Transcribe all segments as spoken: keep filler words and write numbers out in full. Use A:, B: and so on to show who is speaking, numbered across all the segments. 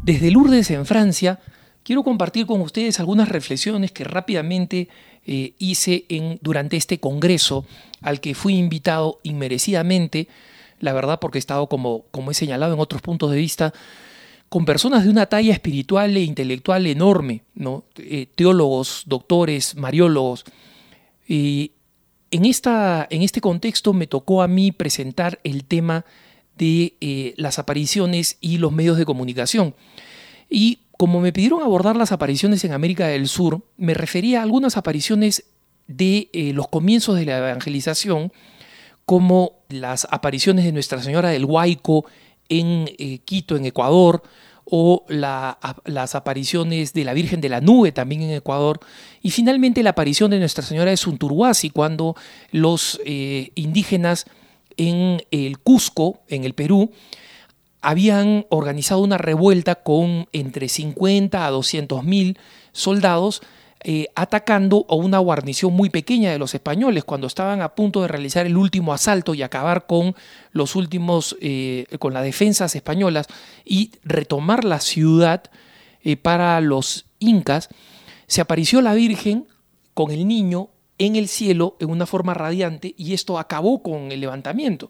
A: Desde Lourdes, en Francia, quiero compartir con ustedes algunas reflexiones que rápidamente eh, hice en, durante este congreso al que fui invitado inmerecidamente, la verdad porque he estado, como, como he señalado en otros puntos de vista, con personas de una talla espiritual e intelectual enorme, ¿no? Eh, teólogos, doctores, mariólogos. Y en, esta, en este contexto me tocó a mí presentar el tema de eh, las apariciones y los medios de comunicación. Y como me pidieron abordar las apariciones en América del Sur, me refería a algunas apariciones de eh, los comienzos de la evangelización, como las apariciones de Nuestra Señora del Huayco en eh, Quito, en Ecuador, o la, a, las apariciones de la Virgen de la Nube también en Ecuador, y finalmente la aparición de Nuestra Señora de Sunturuasi, cuando los eh, indígenas en el Cusco, en el Perú, habían organizado una revuelta con entre cincuenta a doscientos mil soldados eh, atacando a una guarnición muy pequeña de los españoles cuando estaban a punto de realizar el último asalto y acabar con los últimos, eh, con las defensas españolas y retomar la ciudad eh, para los incas. Se apareció la Virgen con el niño en el cielo en una forma radiante y esto acabó con el levantamiento.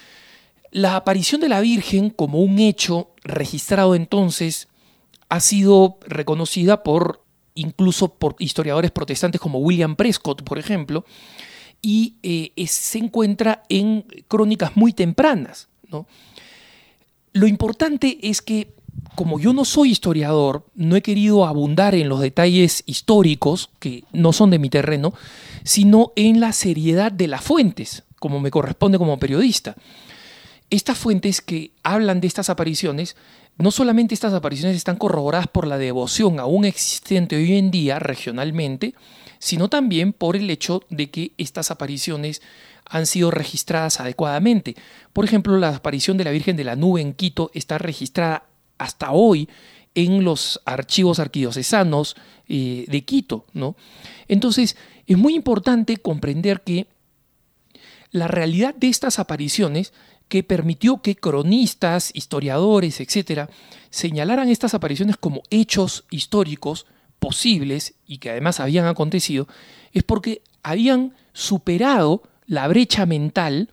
A: La aparición de la Virgen como un hecho registrado entonces ha sido reconocida por incluso por historiadores protestantes como William Prescott, por ejemplo, y eh, es, se encuentra en crónicas muy tempranas, ¿no? Lo importante es que, como yo no soy historiador, no he querido abundar en los detalles históricos, que no son de mi terreno, sino en la seriedad de las fuentes, como me corresponde como periodista. Estas fuentes que hablan de estas apariciones, no solamente estas apariciones están corroboradas por la devoción aún existente hoy en día regionalmente, sino también por el hecho de que estas apariciones han sido registradas adecuadamente. Por ejemplo, la aparición de la Virgen de la Nube en Quito está registrada hasta hoy en los archivos arquidiocesanos eh, de Quito, ¿no? Entonces, es muy importante comprender que la realidad de estas apariciones que permitió que cronistas, historiadores, etcétera, señalaran estas apariciones como hechos históricos posibles y que además habían acontecido, es porque habían superado la brecha mental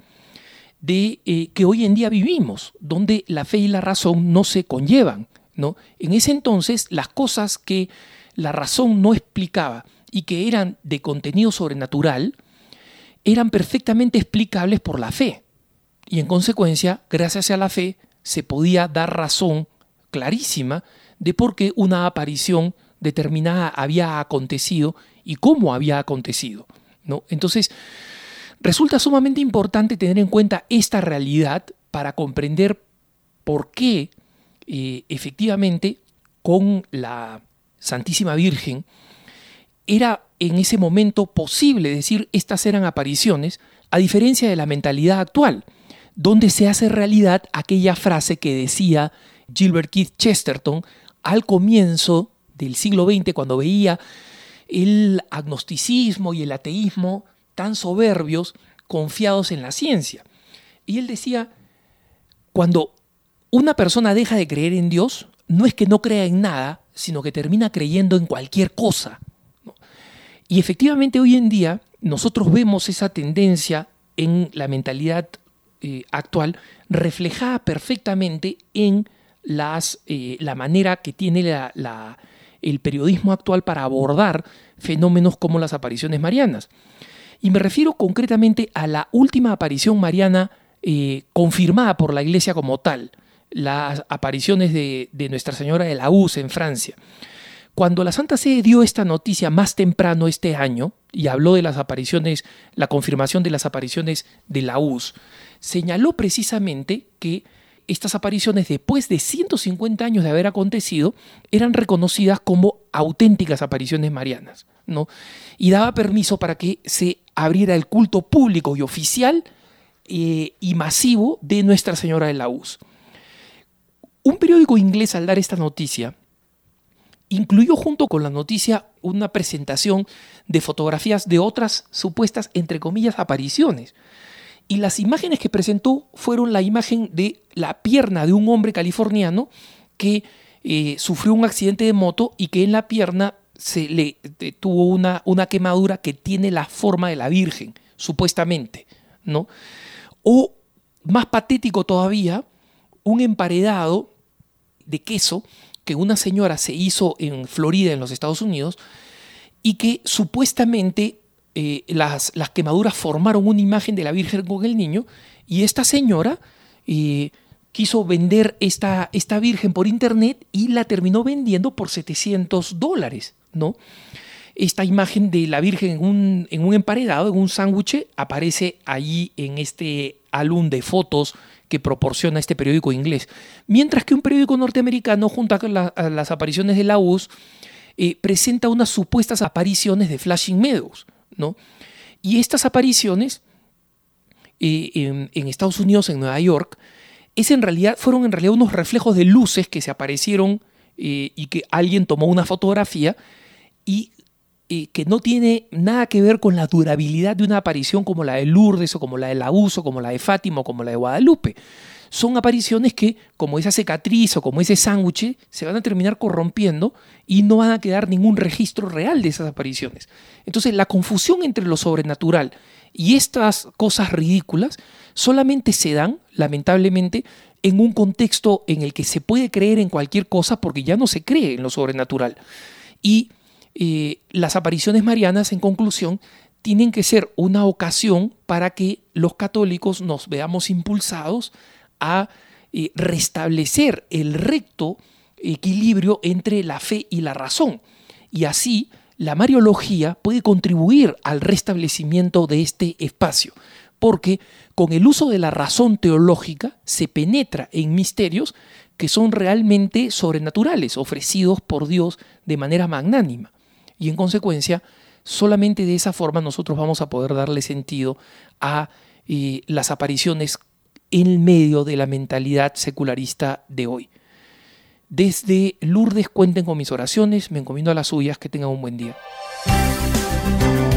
A: de eh, que hoy en día vivimos, donde la fe y la razón no se conllevan, ¿no? En ese entonces, las cosas que la razón no explicaba y que eran de contenido sobrenatural eran perfectamente explicables por la fe. Y en consecuencia, gracias a la fe, se podía dar razón clarísima de por qué una aparición determinada había acontecido y cómo había acontecido, ¿no? Entonces, resulta sumamente importante tener en cuenta esta realidad para comprender por qué eh, efectivamente con la Santísima Virgen era en ese momento posible decir estas eran apariciones, a diferencia de la mentalidad actual, donde se hace realidad aquella frase que decía Gilbert Keith Chesterton al comienzo del siglo veinte, cuando veía el agnosticismo y el ateísmo tan soberbios, confiados en la ciencia. Y él decía, cuando una persona deja de creer en Dios, no es que no crea en nada, sino que termina creyendo en cualquier cosa, ¿no? Y efectivamente hoy en día nosotros vemos esa tendencia en la mentalidad Eh, actual reflejada perfectamente en las, eh, la manera que tiene la, la, el periodismo actual para abordar fenómenos como las apariciones marianas. Y me refiero concretamente a la última aparición mariana eh, confirmada por la Iglesia como tal, las apariciones de, de Nuestra Señora de la U C en Francia. Cuando la Santa Sede dio esta noticia más temprano este año y habló de las apariciones, la confirmación de las apariciones de la U C, señaló precisamente que estas apariciones, después de ciento cincuenta años de haber acontecido, eran reconocidas como auténticas apariciones marianas, ¿no? Y daba permiso para que se abriera el culto público y oficial eh, y masivo de Nuestra Señora de la U C. Un periódico inglés, al dar esta noticia, incluyó junto con la noticia una presentación de fotografías de otras supuestas, entre comillas, apariciones. Y las imágenes que presentó fueron la imagen de la pierna de un hombre californiano que eh, sufrió un accidente de moto y que en la pierna se le eh, tuvo una, una quemadura que tiene la forma de la Virgen, supuestamente, ¿no? O, más patético todavía, un emparedado de queso que una señora se hizo en Florida, en los Estados Unidos, y que supuestamente eh, las, las quemaduras formaron una imagen de la Virgen con el niño, y esta señora eh, quiso vender esta, esta Virgen por internet y la terminó vendiendo por setecientos dólares, ¿no? Esta imagen de la Virgen en un, en un emparedado, en un sándwich, aparece allí en este álbum de fotos que proporciona este periódico inglés. Mientras que un periódico norteamericano, junto a, la, a las apariciones de la U S, eh, presenta unas supuestas apariciones de Flushing Meadows, ¿no? Y estas apariciones eh, en, en Estados Unidos, en Nueva York, es en realidad, fueron en realidad unos reflejos de luces que se aparecieron eh, y que alguien tomó una fotografía y eh, que no tiene nada que ver con la durabilidad de una aparición como la de Lourdes o como la de la U S o como la de Fátima o como la de Guadalupe. Son apariciones que, como esa cicatriz o como ese sándwich, se van a terminar corrompiendo y no van a quedar ningún registro real de esas apariciones. Entonces, la confusión entre lo sobrenatural y estas cosas ridículas solamente se dan, lamentablemente, en un contexto en el que se puede creer en cualquier cosa porque ya no se cree en lo sobrenatural. Y eh, las apariciones marianas, en conclusión, tienen que ser una ocasión para que los católicos nos veamos impulsados a eh, restablecer el recto equilibrio entre la fe y la razón. Y así la mariología puede contribuir al restablecimiento de este espacio, porque con el uso de la razón teológica se penetra en misterios que son realmente sobrenaturales, ofrecidos por Dios de manera magnánima. Y en consecuencia, solamente de esa forma nosotros vamos a poder darle sentido a eh, las apariciones en medio de la mentalidad secularista de hoy. Desde Lourdes cuenten con mis oraciones, me encomiendo a las suyas, que tengan un buen día.